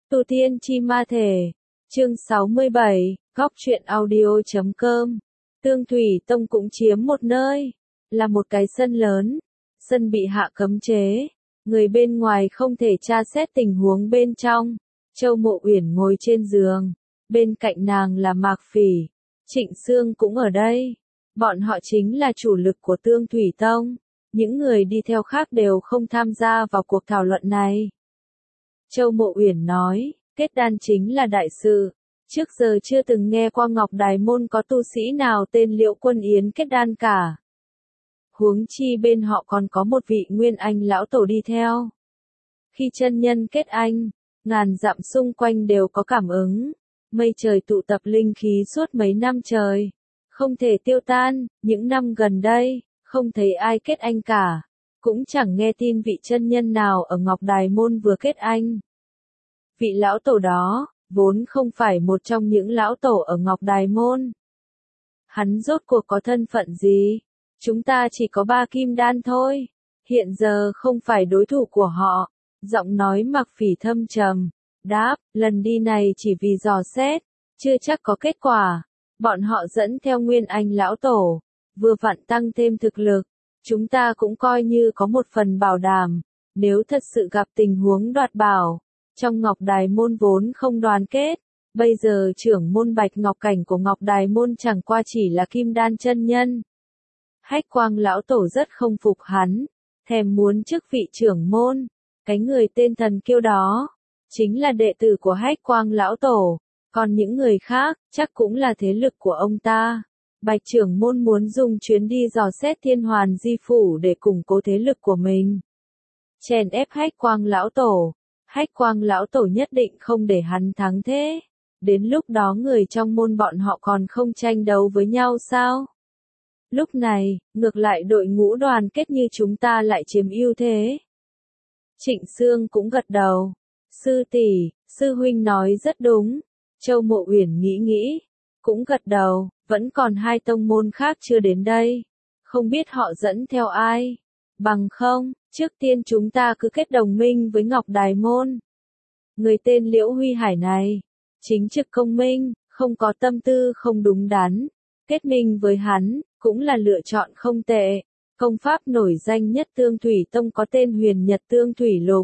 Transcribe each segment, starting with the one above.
Tu Tiên Chi Ma Thể, chương 67, Góc Truyện Audio.com. Tương Thủy Tông cũng chiếm một nơi, là một cái sân lớn, sân bị hạ cấm chế, người bên ngoài không thể tra xét tình huống bên trong. Châu Mộ Uyển ngồi trên giường, bên cạnh nàng là Mạc Phỉ, Trịnh Sương cũng ở đây. Bọn họ chính là chủ lực của Tương Thủy Tông, những người đi theo khác đều không tham gia vào cuộc thảo luận này. Châu Mộ Uyển nói, kết đan chính là đại sự, trước giờ chưa từng nghe qua Ngọc Đài Môn có tu sĩ nào tên Liễu Quân Yến kết đan cả. Huống chi bên họ còn có một vị Nguyên Anh lão tổ đi theo. Khi chân nhân kết anh, ngàn dặm xung quanh đều có cảm ứng, mây trời tụ tập linh khí suốt mấy năm trời, không thể tiêu tan. Những năm gần đây, không thấy ai kết anh cả, cũng chẳng nghe tin vị chân nhân nào ở Ngọc Đài Môn vừa kết anh. Vị lão tổ đó, vốn không phải một trong những lão tổ ở Ngọc Đài Môn. Hắn rốt cuộc có thân phận gì? Chúng ta chỉ có 3 kim đan thôi, hiện giờ không phải đối thủ của họ. Giọng nói Mạc Phỉ thâm trầm, đáp, lần đi này chỉ vì dò xét, chưa chắc có kết quả. Bọn họ dẫn theo Nguyên Anh lão tổ, vừa vặn tăng thêm thực lực, chúng ta cũng coi như có một phần bảo đảm, nếu thật sự gặp tình huống đoạt bảo. Trong Ngọc Đài Môn vốn không đoàn kết, bây giờ trưởng môn Bạch Ngọc Cảnh của Ngọc Đài Môn chẳng qua chỉ là kim đan chân nhân. Hách Quang lão tổ rất không phục hắn, thèm muốn chức vị trưởng môn. Cái người tên Thần Kiêu đó, chính là đệ tử của Hách Quang lão tổ, còn những người khác, chắc cũng là thế lực của ông ta. Bạch trưởng môn muốn dùng chuyến đi dò xét Thiên Hoàn Di Phủ để củng cố thế lực của mình. Chèn ép Hách Quang lão tổ. Hách Quang lão tổ nhất định không để hắn thắng thế. Đến lúc đó người trong môn bọn họ còn không tranh đấu với nhau sao? Lúc này, ngược lại đội ngũ đoàn kết như chúng ta lại chiếm ưu thế. Trịnh Sương cũng gật đầu. Sư tỷ, sư huynh nói rất đúng. Châu Mộ Uyển nghĩ, cũng gật đầu, vẫn còn 2 tông môn khác chưa đến đây. Không biết họ dẫn theo ai. Bằng không, trước tiên chúng ta cứ kết đồng minh với Ngọc Đài Môn. Người tên Liễu Huy Hải này, chính trực công minh, không có tâm tư không đúng đắn. Kết minh với hắn, cũng là lựa chọn không tệ. Công pháp nổi danh nhất Tương Thủy Tông có tên Huyền Nhật Tương Thủy Lục.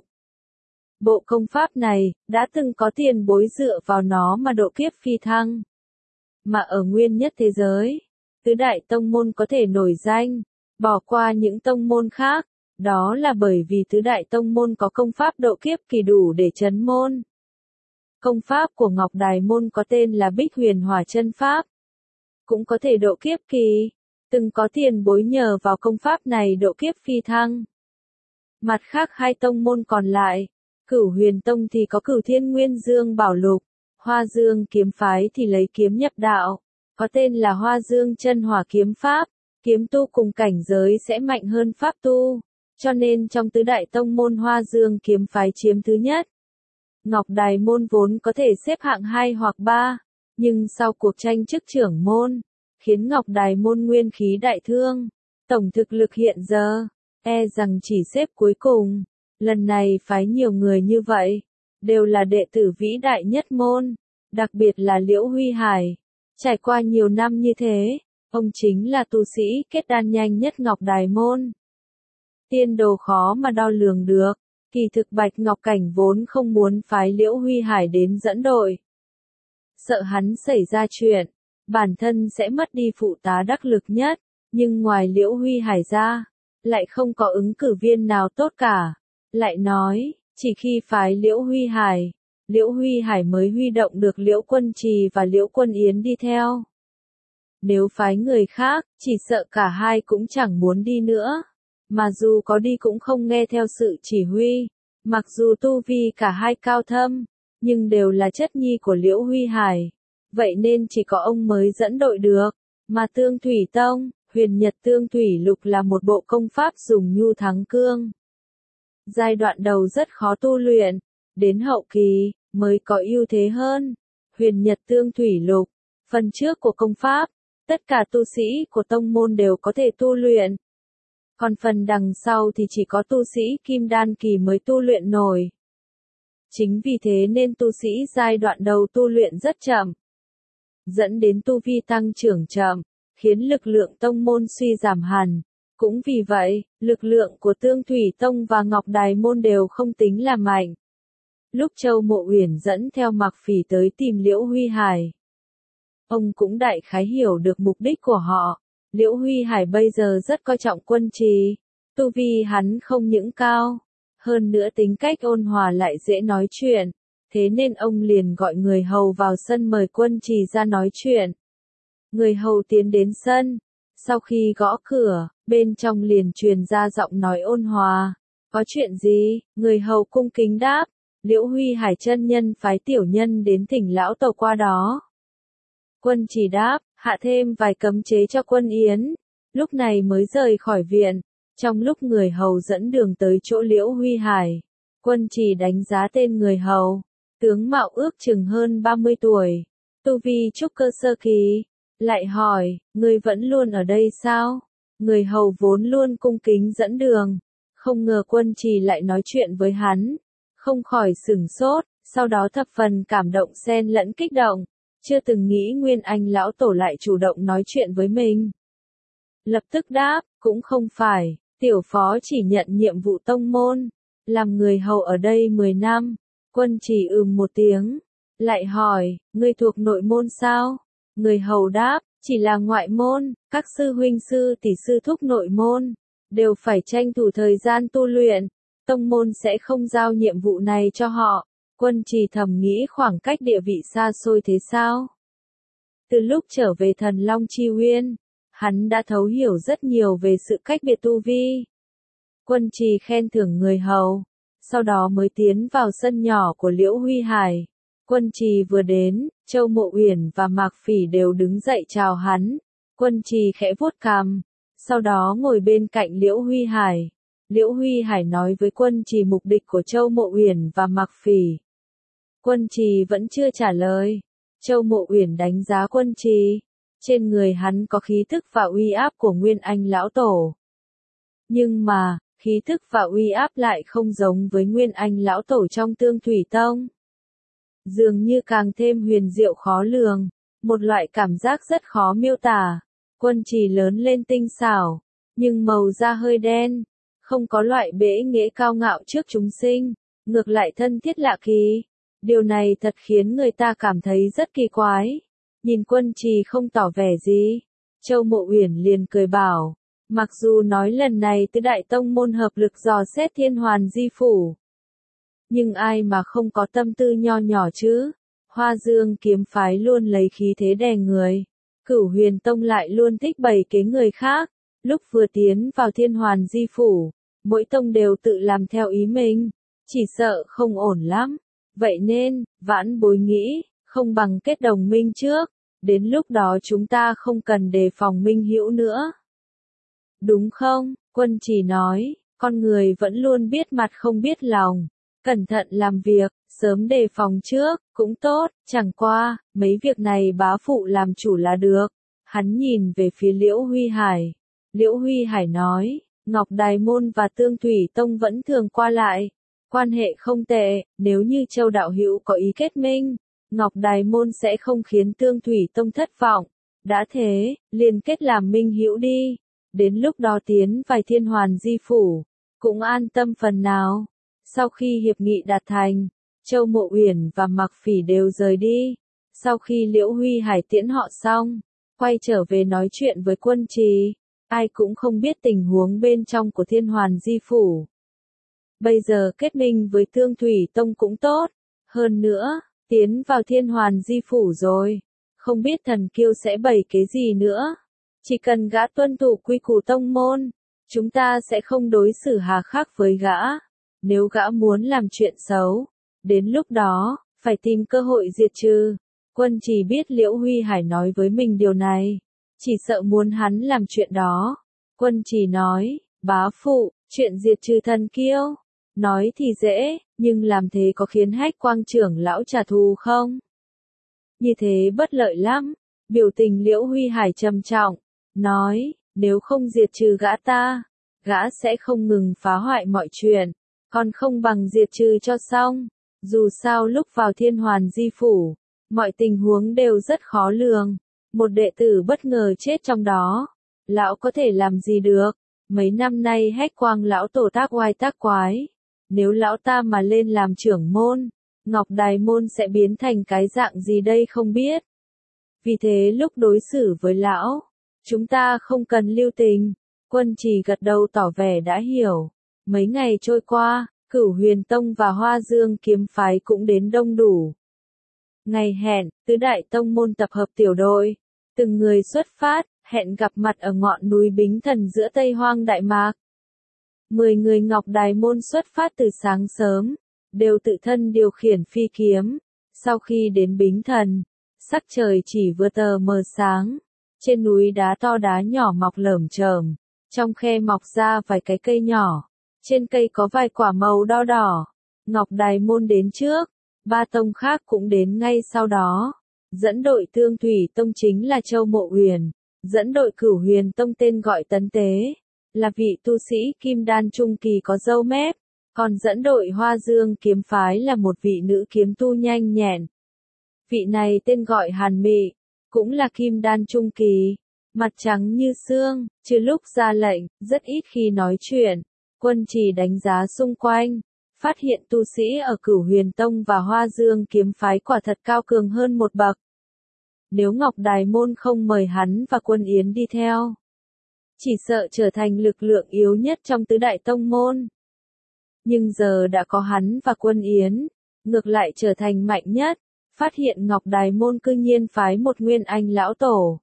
Bộ công pháp này, đã từng có tiền bối dựa vào nó mà độ kiếp phi thăng. Mà ở nguyên nhất thế giới, tứ đại tông môn có thể nổi danh, bỏ qua những tông môn khác, đó là bởi vì tứ đại tông môn có công pháp độ kiếp kỳ đủ để trấn môn. Công pháp của Ngọc Đài Môn có tên là Bích Huyền Hỏa Chân Pháp, cũng có thể độ kiếp kỳ, từng có tiền bối nhờ vào công pháp này độ kiếp phi thăng. Mặt khác 2 tông môn còn lại, Cửu Huyền Tông thì có Cửu Thiên Nguyên Dương Bảo Lục, Hoa Dương Kiếm Phái thì lấy kiếm nhập đạo, có tên là Hoa Dương Chân Hỏa Kiếm Pháp. Kiếm tu cùng cảnh giới sẽ mạnh hơn pháp tu, cho nên trong tứ đại tông môn Hoa Dương Kiếm Phái chiếm thứ nhất. Ngọc Đài Môn vốn có thể xếp hạng 2 hoặc 3, nhưng sau cuộc tranh chức trưởng môn, khiến Ngọc Đài Môn nguyên khí đại thương, tổng thực lực hiện giờ, rằng chỉ xếp cuối cùng. Lần này phái nhiều người như vậy, đều là đệ tử vĩ đại nhất môn, đặc biệt là Liễu Huy Hải. Trải qua nhiều năm như thế, ông chính là tu sĩ kết đan nhanh nhất Ngọc Đài Môn. Tiên đồ khó mà đo lường được, kỳ thực Bạch Ngọc Cảnh vốn không muốn phái Liễu Huy Hải đến dẫn đội. Sợ hắn xảy ra chuyện, bản thân sẽ mất đi phụ tá đắc lực nhất, nhưng ngoài Liễu Huy Hải ra, lại không có ứng cử viên nào tốt cả. Lại nói, chỉ khi phái Liễu Huy Hải mới huy động được Liễu Quân Trì và Liễu Quân Yến đi theo. Nếu phái người khác, chỉ sợ cả hai cũng chẳng muốn đi nữa. Mà dù có đi cũng không nghe theo sự chỉ huy. Mặc dù tu vi cả hai cao thâm, nhưng đều là chất nhi của Liễu Huy Hải. Vậy nên chỉ có ông mới dẫn đội được. Mà Tương Thủy Tông, Huyền Nhật Tương Thủy Lục là một bộ công pháp dùng nhu thắng cương. Giai đoạn đầu rất khó tu luyện, đến hậu kỳ, mới có ưu thế hơn. Huyền Nhật Tương Thủy Lục, phần trước của công pháp, tất cả tu sĩ của tông môn đều có thể tu luyện. Còn phần đằng sau thì chỉ có tu sĩ kim đan kỳ mới tu luyện nổi. Chính vì thế nên tu sĩ giai đoạn đầu tu luyện rất chậm, dẫn đến tu vi tăng trưởng chậm, khiến lực lượng tông môn suy giảm hẳn. Cũng vì vậy, lực lượng của Tương Thủy Tông và Ngọc Đài Môn đều không tính là mạnh. Lúc Châu Mộ Uyển dẫn theo Mạc Phỉ tới tìm Liễu Huy Hải, ông cũng đại khái hiểu được mục đích của họ. Liễu Huy Hải bây giờ rất coi trọng Quân Trì, tu vi hắn không những cao, hơn nữa tính cách ôn hòa lại dễ nói chuyện, thế nên ông liền gọi người hầu vào sân mời Quân Trì ra nói chuyện. Người hầu tiến đến sân, sau khi gõ cửa, bên trong liền truyền ra giọng nói ôn hòa. Có chuyện gì? Người hầu cung kính đáp. Liễu Huy Hải chân nhân phái tiểu nhân đến thỉnh lão tổ qua đó. Quân Trì đáp, hạ thêm vài cấm chế cho Quân Yến, lúc này mới rời khỏi viện. Trong lúc người hầu dẫn đường tới chỗ Liễu Huy Hải, Quân Trì đánh giá tên người hầu, tướng mạo ước chừng hơn 30 tuổi, tu vi trúc cơ sơ kỳ, lại hỏi, ngươi vẫn luôn ở đây sao? Người hầu vốn luôn cung kính dẫn đường, không ngờ Quân Trì lại nói chuyện với hắn, không khỏi sửng sốt, sau đó thập phần cảm động xen lẫn kích động, chưa từng nghĩ Nguyên Anh lão tổ lại chủ động nói chuyện với mình. Lập tức đáp, cũng không phải, tiểu phó chỉ nhận nhiệm vụ tông môn, làm người hầu ở đây 10 năm. Quân Trì một tiếng, lại hỏi, ngươi thuộc nội môn sao? Người hầu đáp, chỉ là ngoại môn, các sư huynh sư tỷ sư thúc nội môn, đều phải tranh thủ thời gian tu luyện, tông môn sẽ không giao nhiệm vụ này cho họ. Quân Trì thầm nghĩ khoảng cách địa vị xa xôi thế sao? Từ lúc trở về Thần Long Chi Uyên, hắn đã thấu hiểu rất nhiều về sự cách biệt tu vi. Quân Trì khen thưởng người hầu, sau đó mới tiến vào sân nhỏ của Liễu Huy Hải. Quân Trì vừa đến, Châu Mộ Uyển và Mạc Phỉ đều đứng dậy chào hắn. Quân Trì khẽ vuốt cằm, sau đó ngồi bên cạnh Liễu Huy Hải. Liễu Huy Hải nói với Quân Trì mục đích của Châu Mộ Uyển và Mạc Phỉ. Quân Trì vẫn chưa trả lời. Châu Mộ Uyển đánh giá Quân Trì, trên người hắn có khí thức và uy áp của Nguyên Anh lão tổ. Nhưng mà, khí thức và uy áp lại không giống với Nguyên Anh lão tổ trong Tương Thủy Tông. Dường như càng thêm huyền diệu khó lường, một loại cảm giác rất khó miêu tả. Quân Trì lớn lên tinh xảo, nhưng màu da hơi đen, không có loại bẽ nghễ cao ngạo trước chúng sinh, ngược lại thân thiết lạ kỳ. Điều này thật khiến người ta cảm thấy rất kỳ quái. Nhìn Quân Trì không tỏ vẻ gì, Châu Mộ Uyển liền cười bảo, mặc dù nói lần này tứ đại tông môn hợp lực dò xét Thiên Hoàn Di Phủ, nhưng ai mà không có tâm tư nho nhỏ chứ? Hoa Dương kiếm phái luôn lấy khí thế đè người, Cửu Huyền Tông lại luôn thích bày kế người khác. Lúc vừa tiến vào Thiên Hoàn Di Phủ, mỗi tông đều tự làm theo ý mình, chỉ sợ không ổn lắm. Vậy nên, Vãn Bối nghĩ, không bằng kết đồng minh trước, đến lúc đó chúng ta không cần đề phòng minh hữu nữa. Đúng không? Quân Trì nói, con người vẫn luôn biết mặt không biết lòng, cẩn thận làm việc, sớm đề phòng trước, cũng tốt, chẳng qua, mấy việc này bá phụ làm chủ là được. Hắn nhìn về phía Liễu Huy Hải. Liễu Huy Hải nói, Ngọc Đài Môn và Tương Thủy Tông vẫn thường qua lại, quan hệ không tệ, nếu như Châu đạo hữu có ý kết minh, Ngọc Đài Môn sẽ không khiến Tương Thủy Tông thất vọng. Đã thế, liền kết làm minh hữu đi, đến lúc đó tiến vài Thiên Hoàn Di Phủ, cũng an tâm phần nào. Sau khi hiệp nghị đạt thành, Châu Mộ Uyển và Mạc Phỉ đều rời đi. Sau khi Liễu Huy Hải tiễn họ xong, quay trở về nói chuyện với Quân Trì, ai cũng không biết tình huống bên trong của Thiên Hoàn Di Phủ. Bây giờ kết minh với Tương Thủy Tông cũng tốt, hơn nữa, tiến vào Thiên Hoàn Di Phủ rồi, không biết thần kiêu sẽ bày kế gì nữa. Chỉ cần gã tuân thủ quy củ tông môn, chúng ta sẽ không đối xử hà khắc với gã. Nếu gã muốn làm chuyện xấu, đến lúc đó, phải tìm cơ hội diệt trừ. Quân Trì biết Liễu Huy Hải nói với mình điều này, chỉ sợ muốn hắn làm chuyện đó. Quân Trì nói, bá phụ, chuyện diệt trừ thần kiêu, nói thì dễ, nhưng làm thế có khiến Hách Quang trưởng lão trả thù không? Như thế bất lợi lắm. Biểu tình Liễu Huy Hải trầm trọng, nói, nếu không diệt trừ gã sẽ không ngừng phá hoại mọi chuyện, còn không bằng diệt trừ cho xong. Dù sao lúc vào Thiên Hoàn Di Phủ, mọi tình huống đều rất khó lường. Một đệ tử bất ngờ chết trong đó. Lão có thể làm gì được? Mấy năm nay Hách Quang lão tổ tác oai tác quái. Nếu lão ta mà lên làm trưởng môn, Ngọc Đài môn sẽ biến thành cái dạng gì đây không biết. Vì thế lúc đối xử với lão, chúng ta không cần lưu tình. Quân Trì gật đầu tỏ vẻ đã hiểu. Mấy ngày trôi qua, Cửu Huyền Tông và Hoa Dương kiếm phái cũng đến đông đủ. Ngày hẹn, tứ đại tông môn tập hợp tiểu đội. Từng người xuất phát, hẹn gặp mặt ở ngọn núi Bính Thần giữa Tây Hoang Đại Mạc. 10 người Ngọc Đài môn xuất phát từ sáng sớm, đều tự thân điều khiển phi kiếm. Sau khi đến Bính Thần, sắc trời chỉ vừa tờ mờ sáng. Trên núi đá to đá nhỏ mọc lởm chởm, trong khe mọc ra vài cái cây nhỏ. Trên cây có vài quả màu đo đỏ. Ngọc Đài môn đến trước, 3 tông khác cũng đến ngay sau đó. Dẫn đội Tương Thủy Tông chính là Châu Mộ Huyền, dẫn đội Cửu Huyền Tông tên gọi Tấn Tế, là vị tu sĩ kim đan trung kỳ có râu mép, còn dẫn đội Hoa Dương kiếm phái là một vị nữ kiếm tu nhanh nhẹn. Vị này tên gọi Hàn Mị, cũng là kim đan trung kỳ, mặt trắng như xương, trừ lúc ra lệnh, rất ít khi nói chuyện. Quân Trì đánh giá xung quanh, phát hiện tu sĩ ở Cửu Huyền Tông và Hoa Dương kiếm phái quả thật cao cường hơn một bậc. Nếu Ngọc Đài môn không mời hắn và Quân Yến đi theo, chỉ sợ trở thành lực lượng yếu nhất trong tứ đại tông môn. Nhưng giờ đã có hắn và Quân Yến, ngược lại trở thành mạnh nhất, phát hiện Ngọc Đài môn cư nhiên phái một Nguyên Anh lão tổ.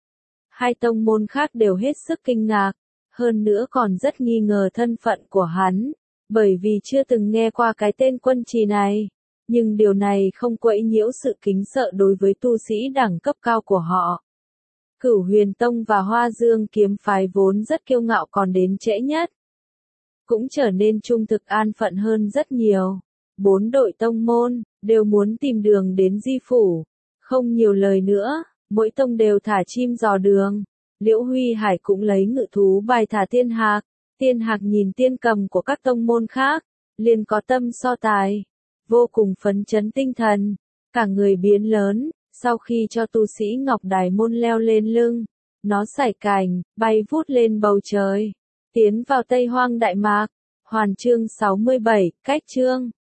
Hai tông môn khác đều hết sức kinh ngạc, hơn nữa còn rất nghi ngờ thân phận của hắn, bởi vì chưa từng nghe qua cái tên Quân Trì này. Nhưng điều này không quấy nhiễu sự kính sợ đối với tu sĩ đẳng cấp cao của họ. Cửu Huyền Tông và Hoa Dương kiếm phái vốn rất kiêu ngạo còn đến trễ nhất, cũng trở nên trung thực an phận hơn rất nhiều. 4 đội tông môn, đều muốn tìm đường đến Di Phủ. Không nhiều lời nữa, mỗi tông đều thả chim dò đường. Liễu Huy Hải cũng lấy ngự thú bài thả Tiên Hạc. Tiên Hạc nhìn tiên cầm của các tông môn khác, liền có tâm so tài. Vô cùng phấn chấn tinh thần, cả người biến lớn, sau khi cho tu sĩ Ngọc Đài môn leo lên lưng, nó sải cành, bay vút lên bầu trời, tiến vào Tây Hoang Đại Mạc. Hoàn chương 67, cách chương